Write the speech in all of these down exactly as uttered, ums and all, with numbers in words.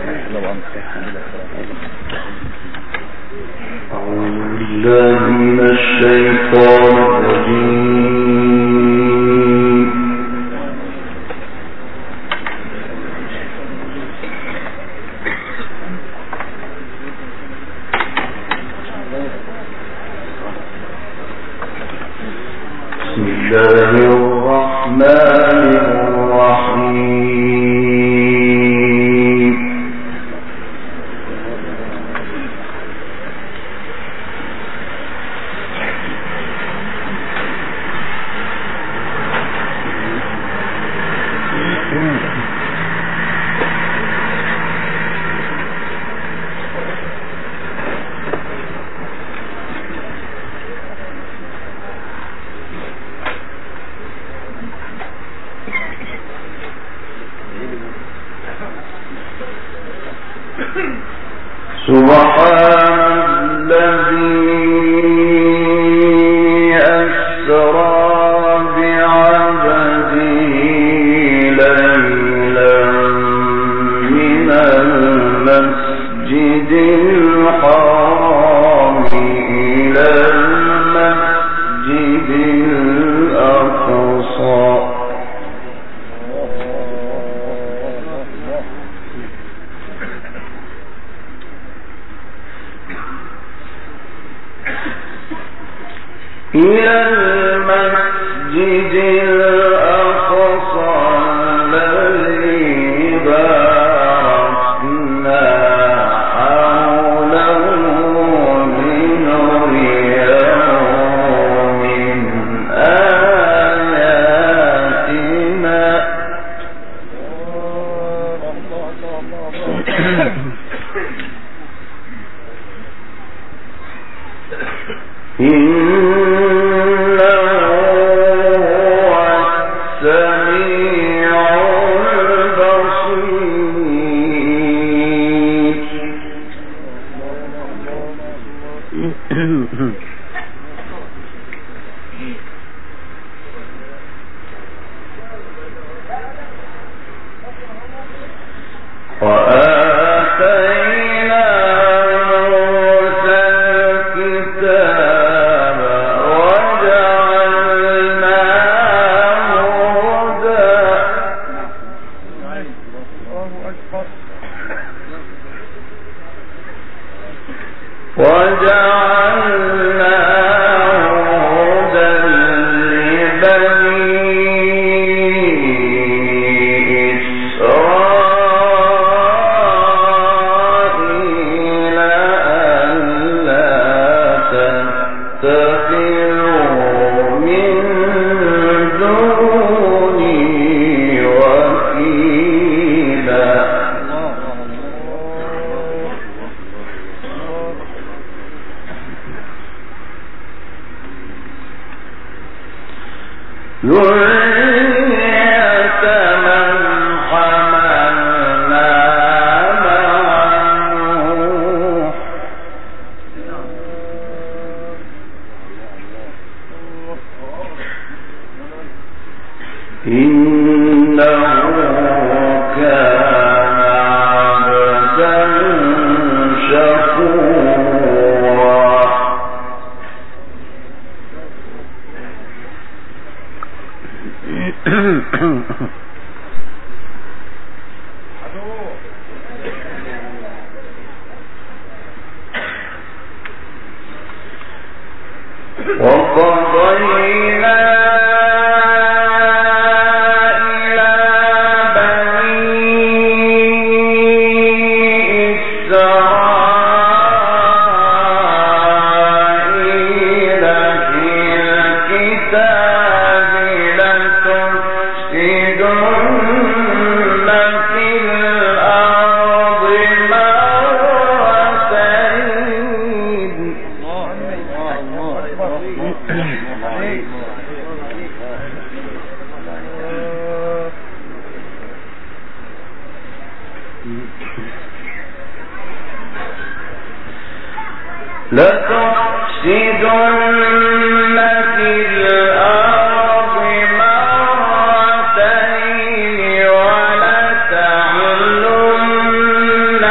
لتعلن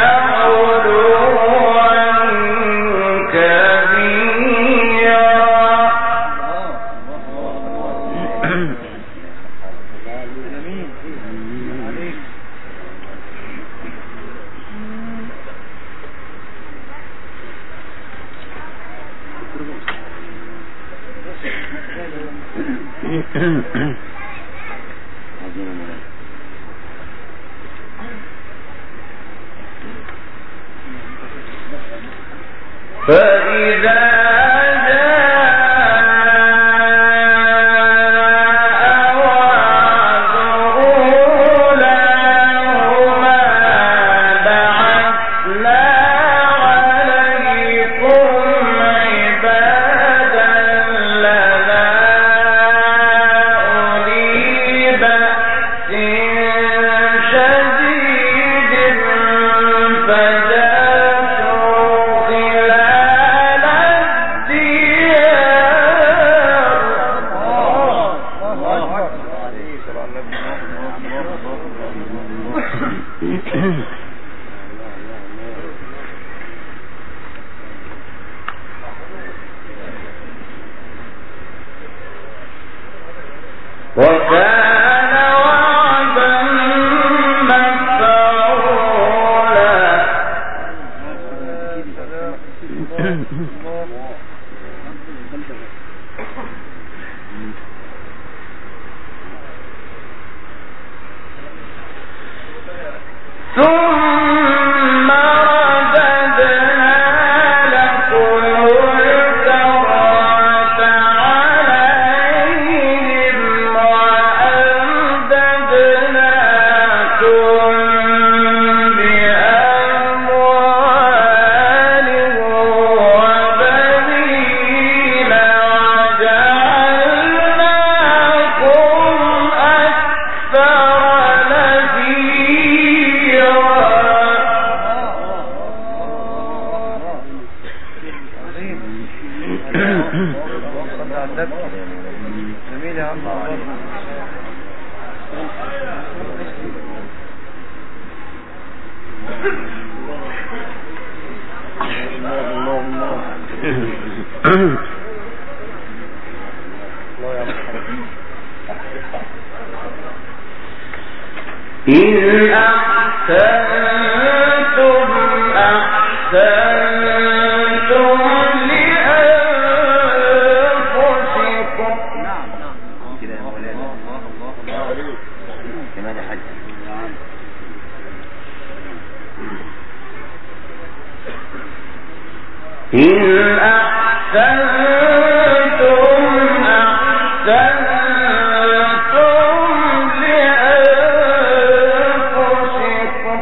فإذا وكان وعدا مفعولا. ثم رددنا لكم الكرة عليهم وأمددناكم بأموال وبنين وجعلناكم أكثر نفيرا. جميل يا الله. إن أحسنتم أحسنتم لأنفسكم. نعم كده يا مولانا. الله الله الله كمان يا حاج. إن أحسنتم أحسنتم لأنفسكم.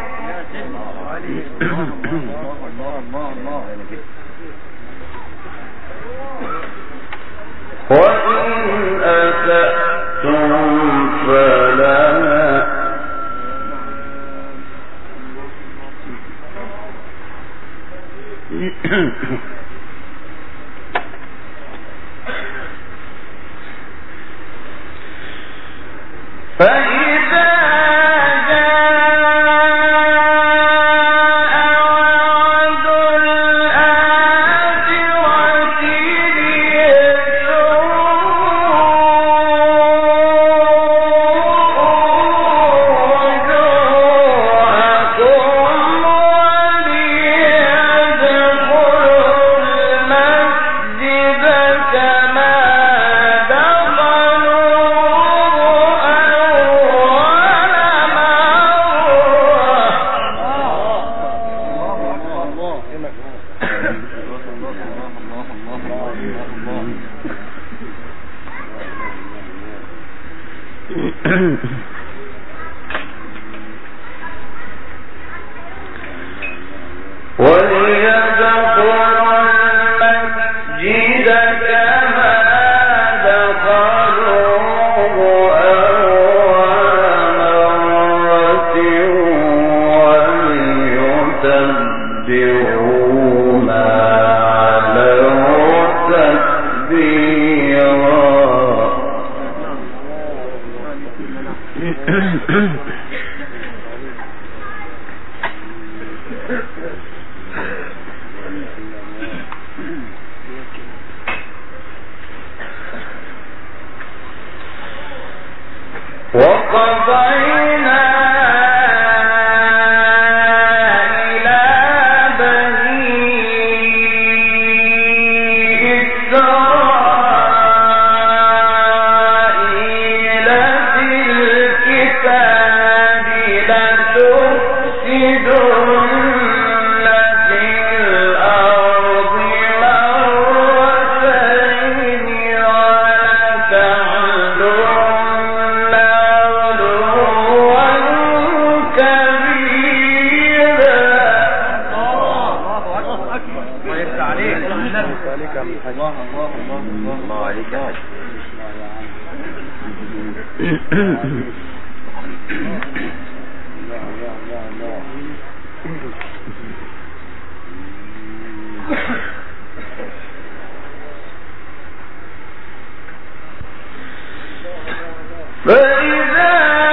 وإن أسأتم فلها. فإذا وليدخلوا المسجد كما دخلوه أول مرة وليتبعوا ما علوا تتبيرا. وقضينا إلى بني الله الله الله الله الله عليك يا حاج. فإذا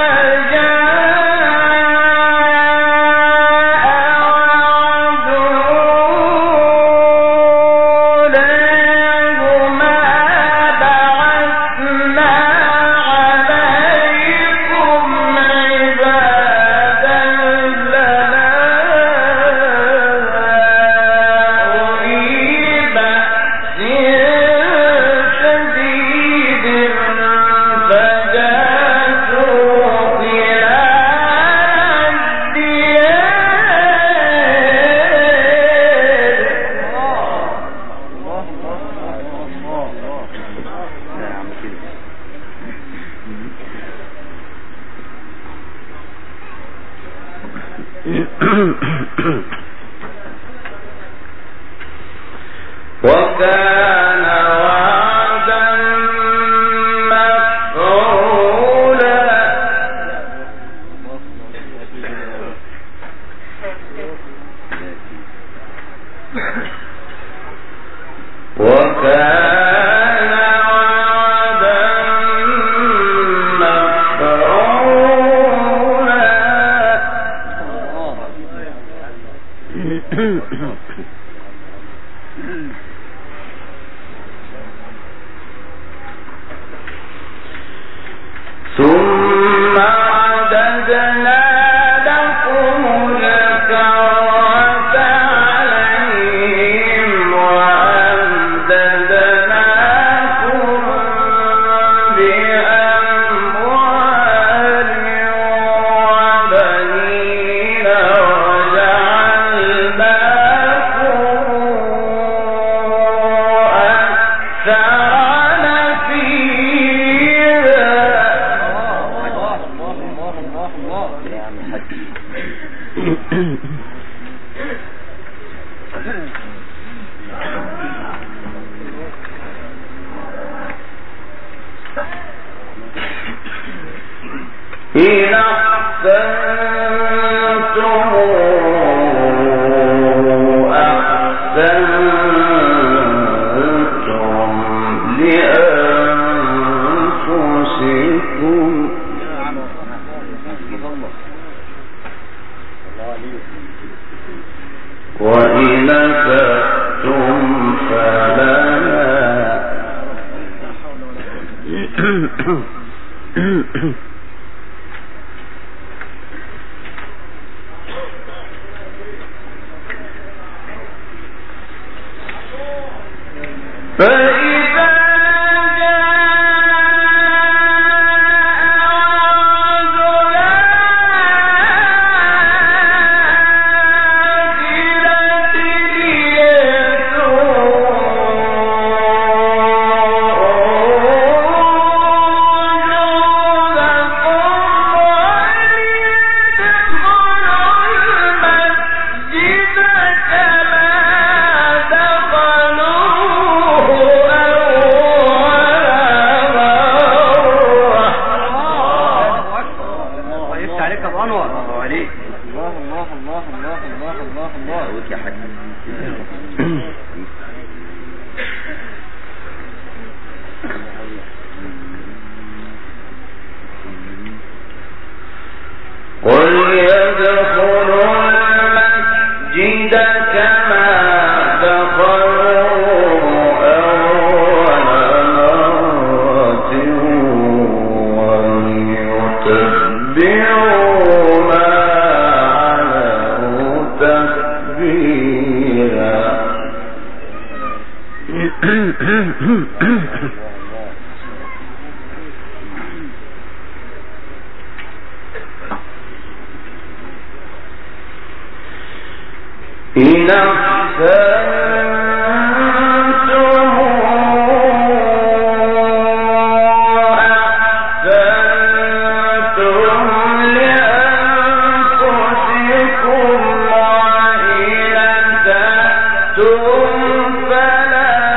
وكان وعدا مفعولا وكان وعدا مفعولا ثم عددنا لكم الكرة عليهم وأمددناكم بأموال وبنين وجعلناكم أكثر إن أحسنتم أحسنتم لأنفسكم وإن أسأتم فلها فإذا قل يدخلوا المسجد كما دخلوا أول مرة وليتبعوا ما علوا تتبيرا إن أحسنتم أحسنتم لأنفسكم وإن أسأتم فلا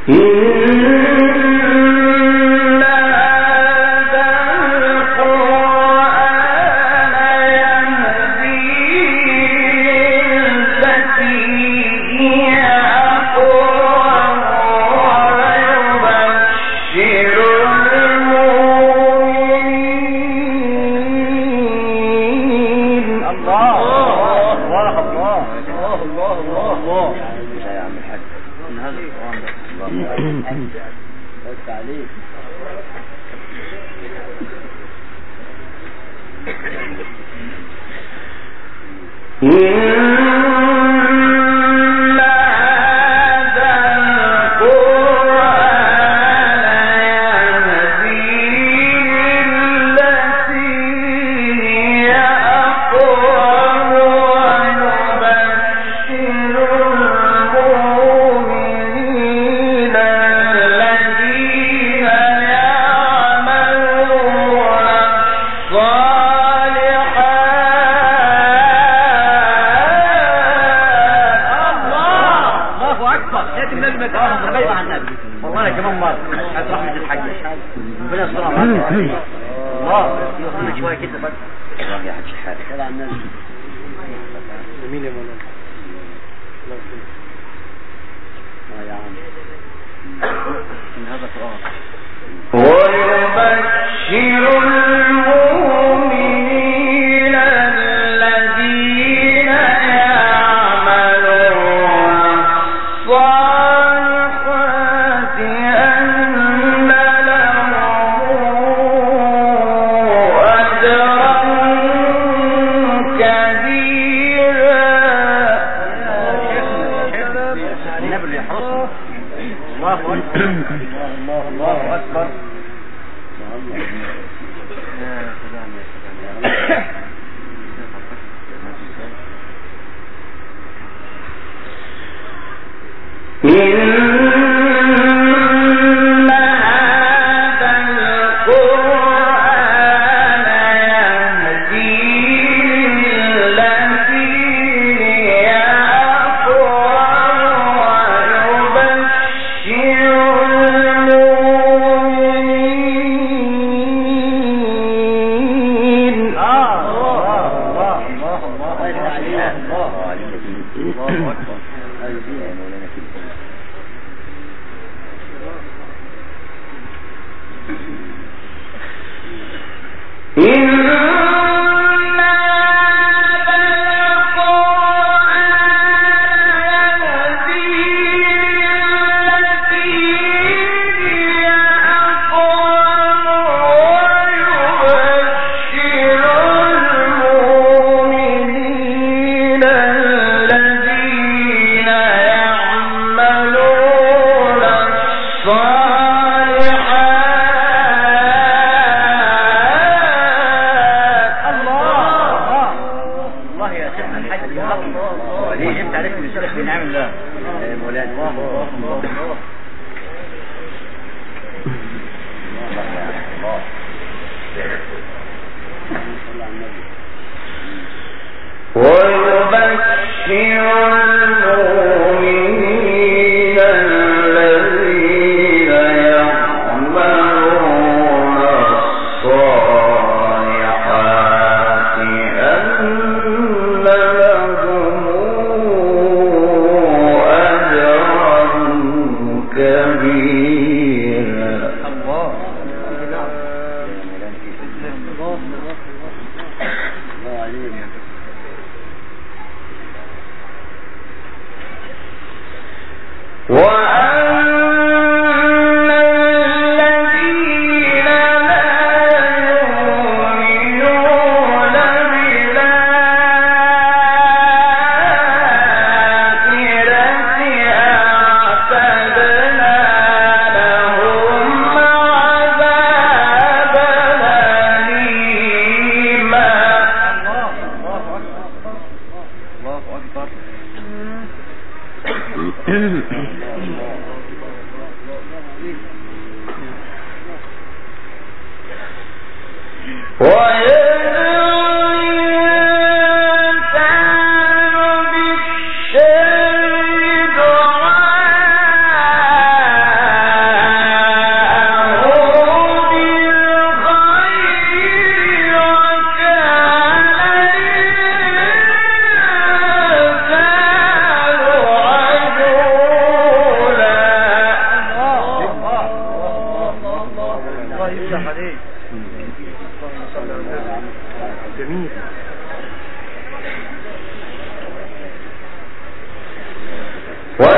الشر دعاء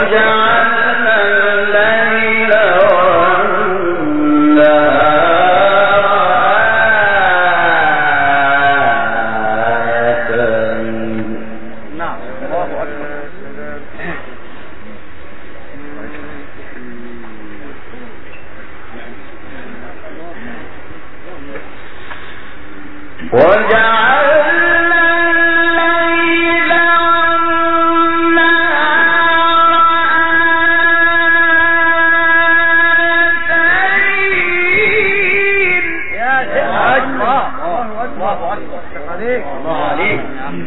وجعلنا الليل والنهار آيتين. نعم الله أكبر. وجعلنا الليل والنهار آيتين. يا شيخ الله الله أكبر. عليك الله عليك.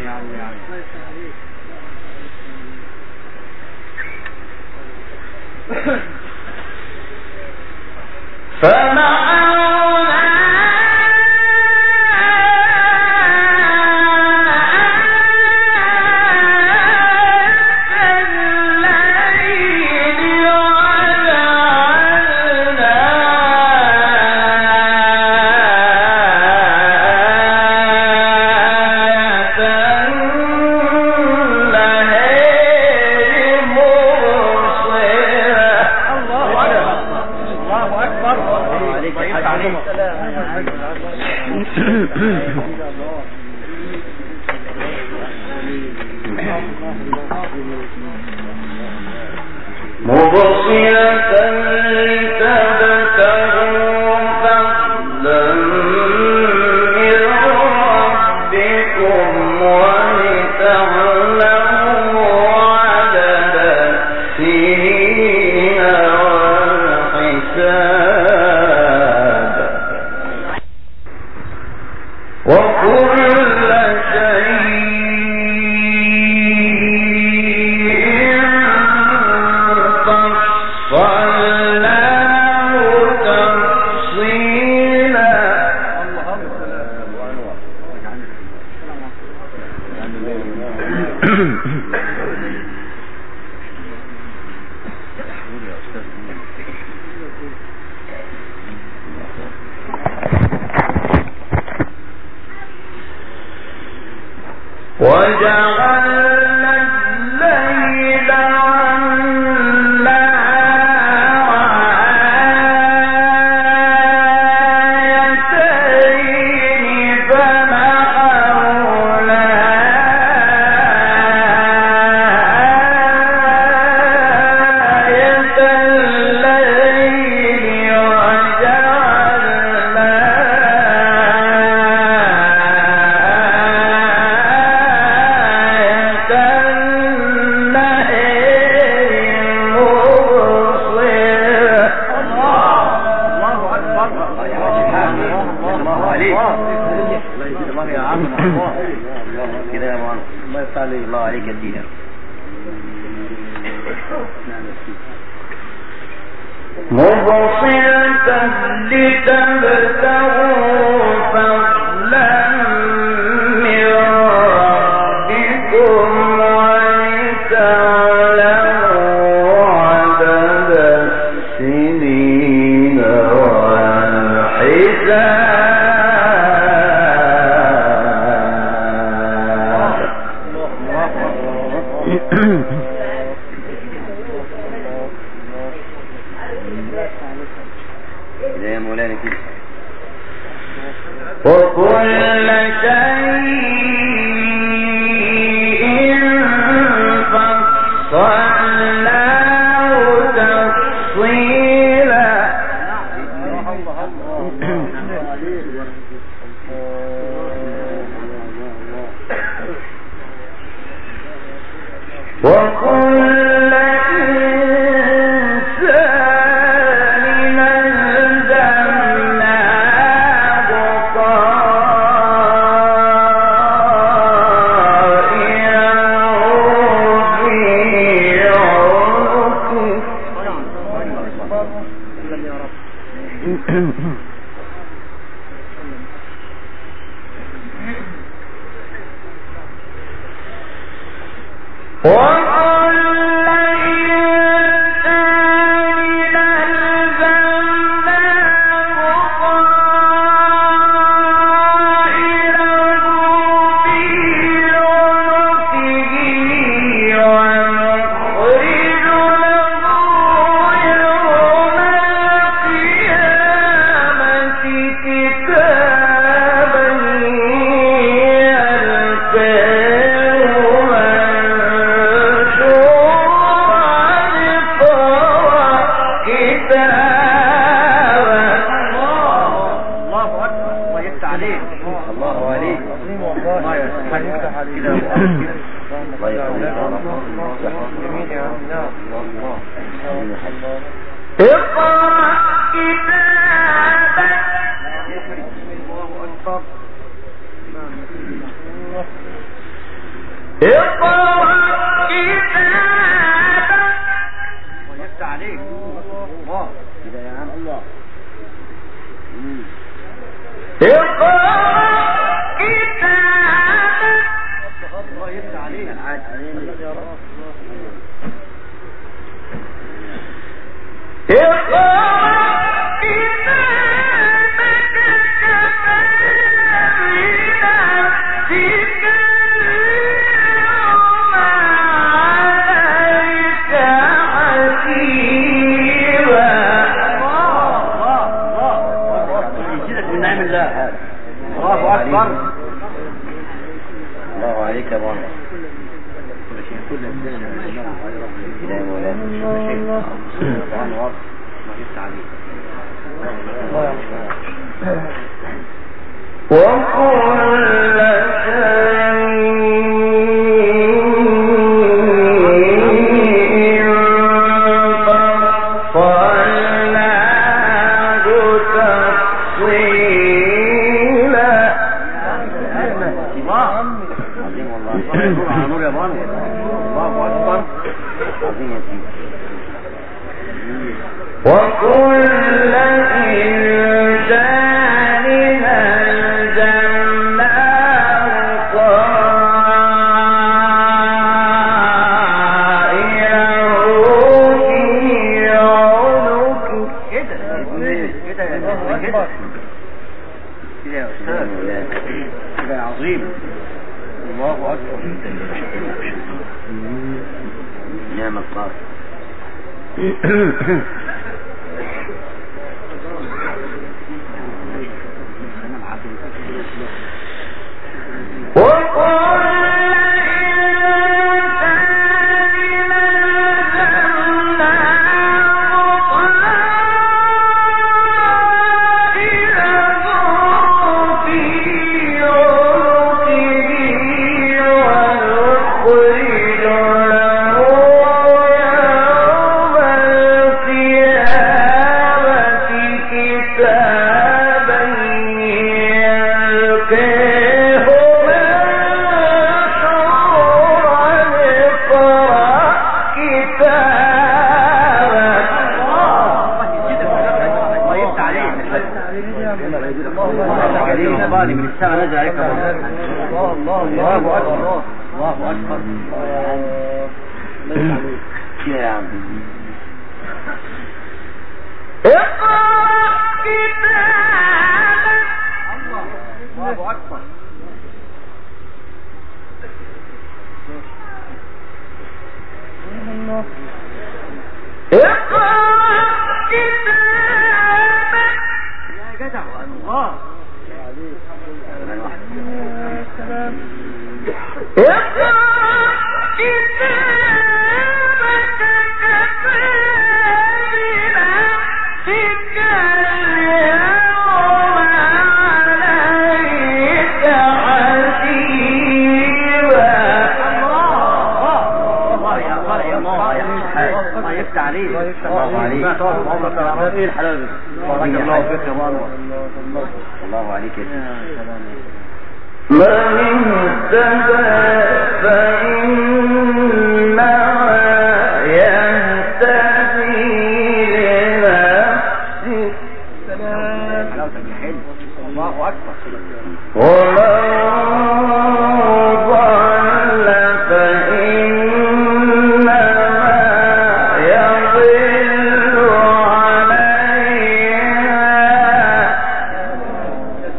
فمحونا مبصرة لتبتغوا فضلا من ربكم ولتعلموا عدد السنين والحساب وكل شيء وجعلنا الليل والنهار آيتين فمحونا آية الليل وجعلنا الله عليك كثيرا. مبصرة لتبتغوا فضلا من ربكم ولتعلموا عدد السنين والحساب يا مولانا كده. وكل شيء فصلناه تفصيلا. وكل إنسان ألزمناه طائره في عنقه. وكل إنسان ألزمناه طائره في عنقه ونخرج جميل يا عم. نعم. اقرأ كتابك. الله أكبر. اقرأ كتابك. ويفتح عليك. الله كده يا عم. الله. اقرأ كتابك. الله يفتح عليك. اقرأ كتابك كفى بنفسك اليوم عليك حسيبا. الله الله الله. يزيدك من نعم الله. الله أكبر. الله عليك يا بابا. كل شيء كل الدنيا كده يا مولانا. كل شيء طبعا واضح. ما يفتح عليك. وكل شيء فصلناه تفصيلا. عظيم والله. نور على نور يا بابا. الله أكبر. عظيم يا سيدي. وكل إنسان ألزمناه طائره في عنقه. كده كده يا سيدي كده. كده يا أستاذ. كده يا عظيم. الله أكبر. نعم القاف. من السماء نزل عليك الله الله الله أكبر. الله أكبر. كده يا عم. اقرأ كتابك. الله أكبر. اقرأ كتابك. يا جدع الله. اقرأ كتابك كفى بنفسك اليوم عليك حسيبا. الله يا الله يا الله يا الله يفتح عليك. الله عليك. ايه الحلاوه دي؟ بارك الله فيك يا مروه. الله عليك يا سيدي. من اهتدى فإنما يهتدي لنفسه. الله أكبر. ومن ضل فإنما يضل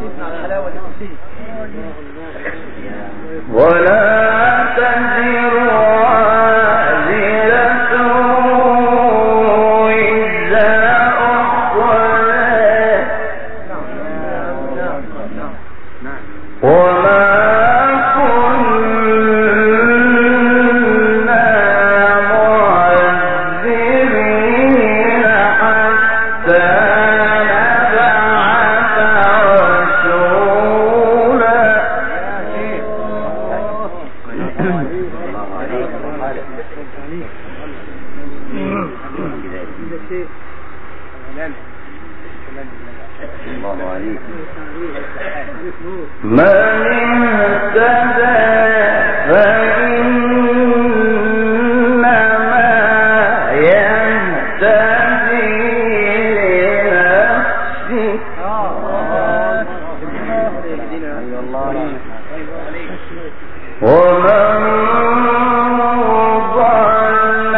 عليها ولا تزر الله عليك. من اهتدى فإنما يهتدي لنفسه ومن ضل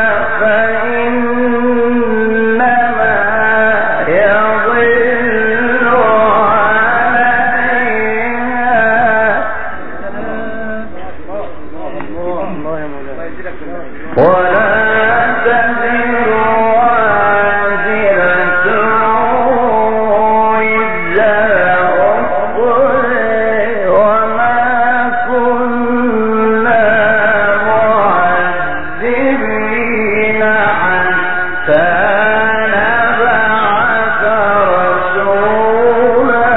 فإنما يضل عليها ولا تزر وازرة وزر أخرى وما كنا معذبين حتى نبعث رسولا.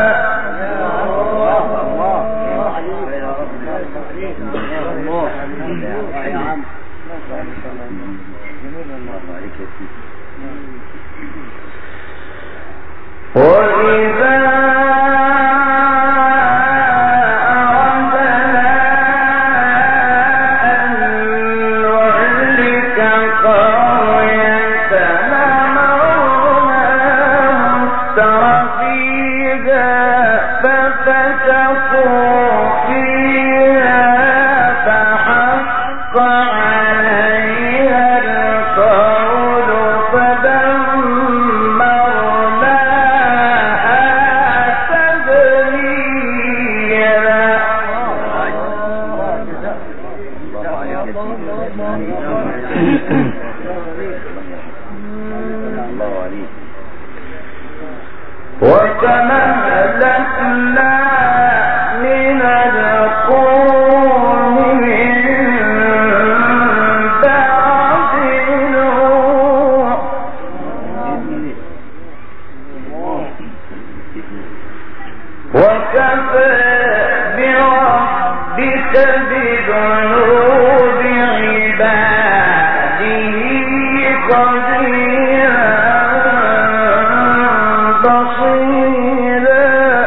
وإذا أردنا أن نهلك قرية أمرنا مترفيها ففسقوا فيها فحق عليها القول فدمرناها تدميرا. وكما أهلكنا من القرون من بعد نوح وكفى بربك بذنوب عباده خبيرا بصيرا.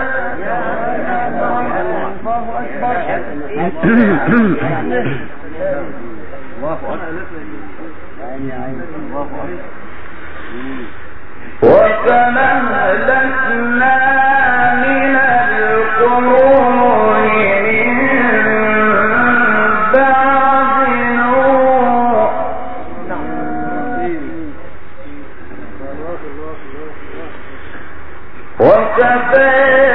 وكما أهلكنا من القرون من بعد نوح وكفى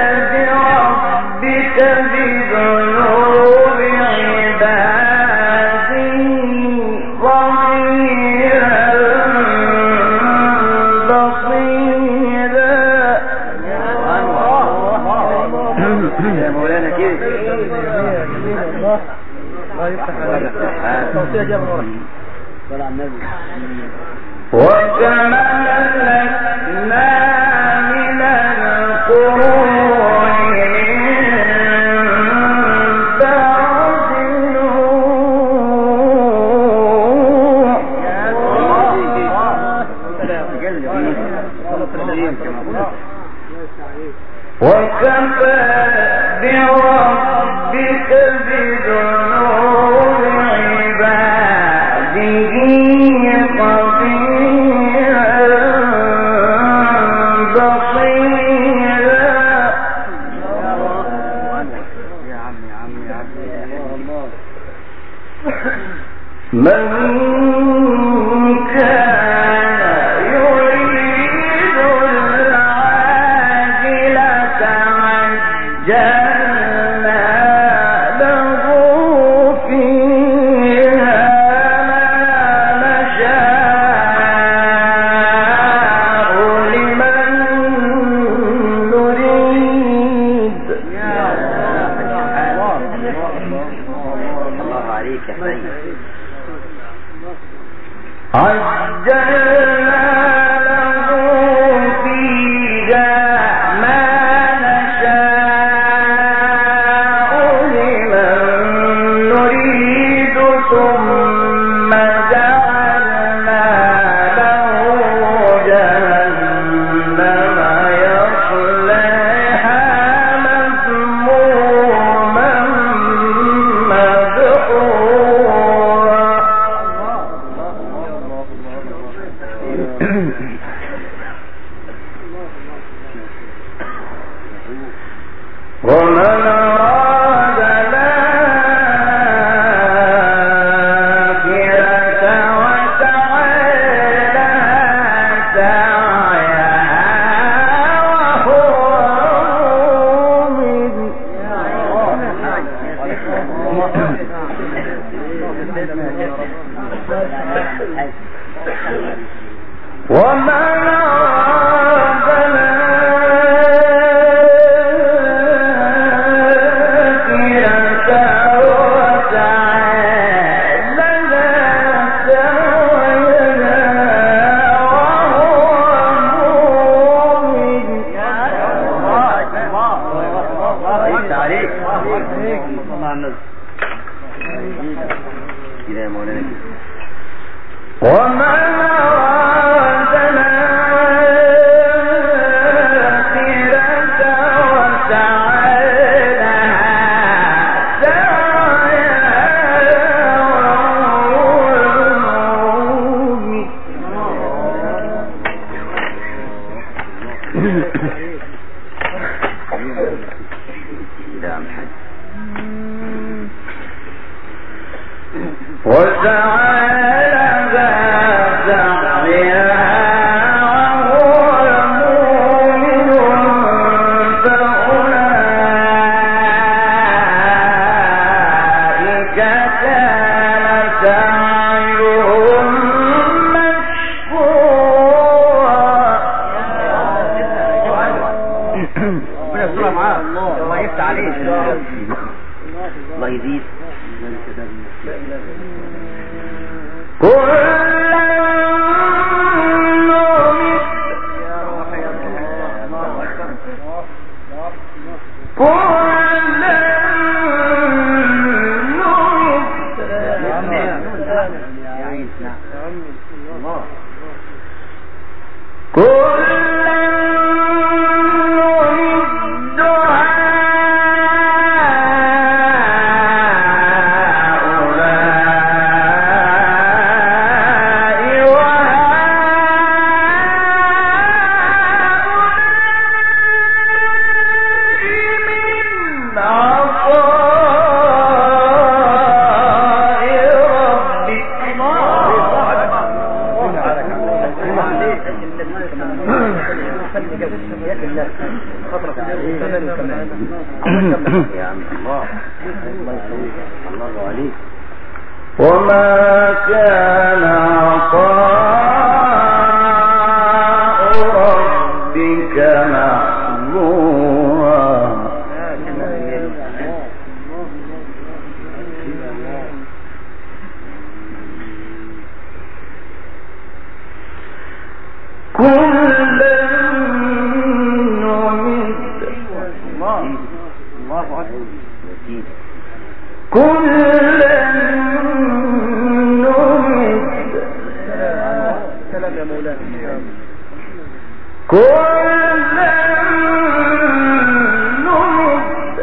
بربك بذنوب عباده خبيرا بصيرا. يا مولانا كيف وكما أهلكنا من القرون من بعد نوح وكفى بربك بذنوب عباده خبيرا بصيرا. من كان يريد العاجلة عجلنا له فيها ما نشاء لمن نريد. الله عليك يا حسين. عجلنا له فيها ما نشاء لمن نريد ثم ومن أراد الآخرة وسعى لها سعيها وهو مؤمن ومن أراد ومن أراد الآخرة وسعى لها سعيها وهو مؤمن وسعى الله يزيد وما كان عطاء ربك محظورا كلا نمد كلا نمد سلام يا مولانا كلا نمد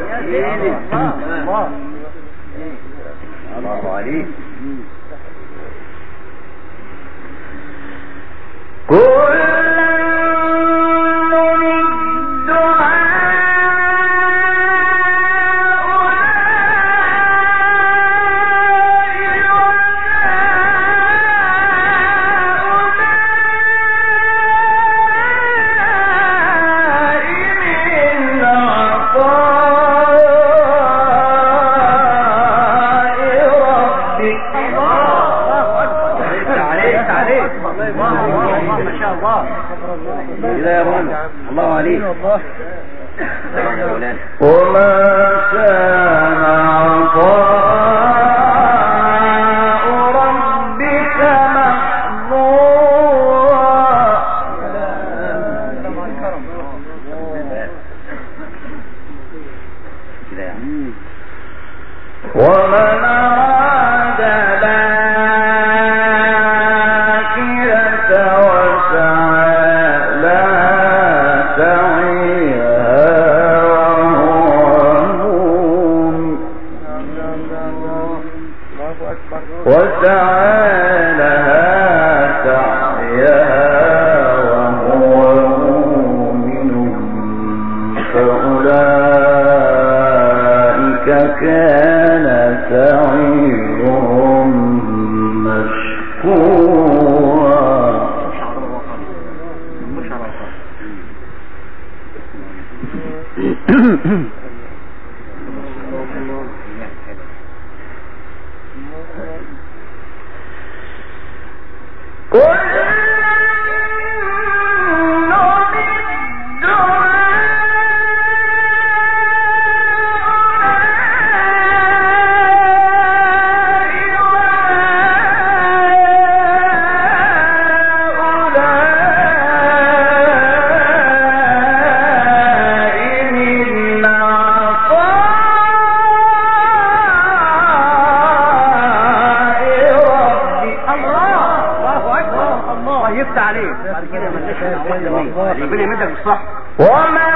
الله عليك الله عليك وما كان عطاء ربك محظورا ومن أراد الآخرة وسعى لها سعيها وهو كان سعيهم مشكورا. ربنا يمدك بالصح. وما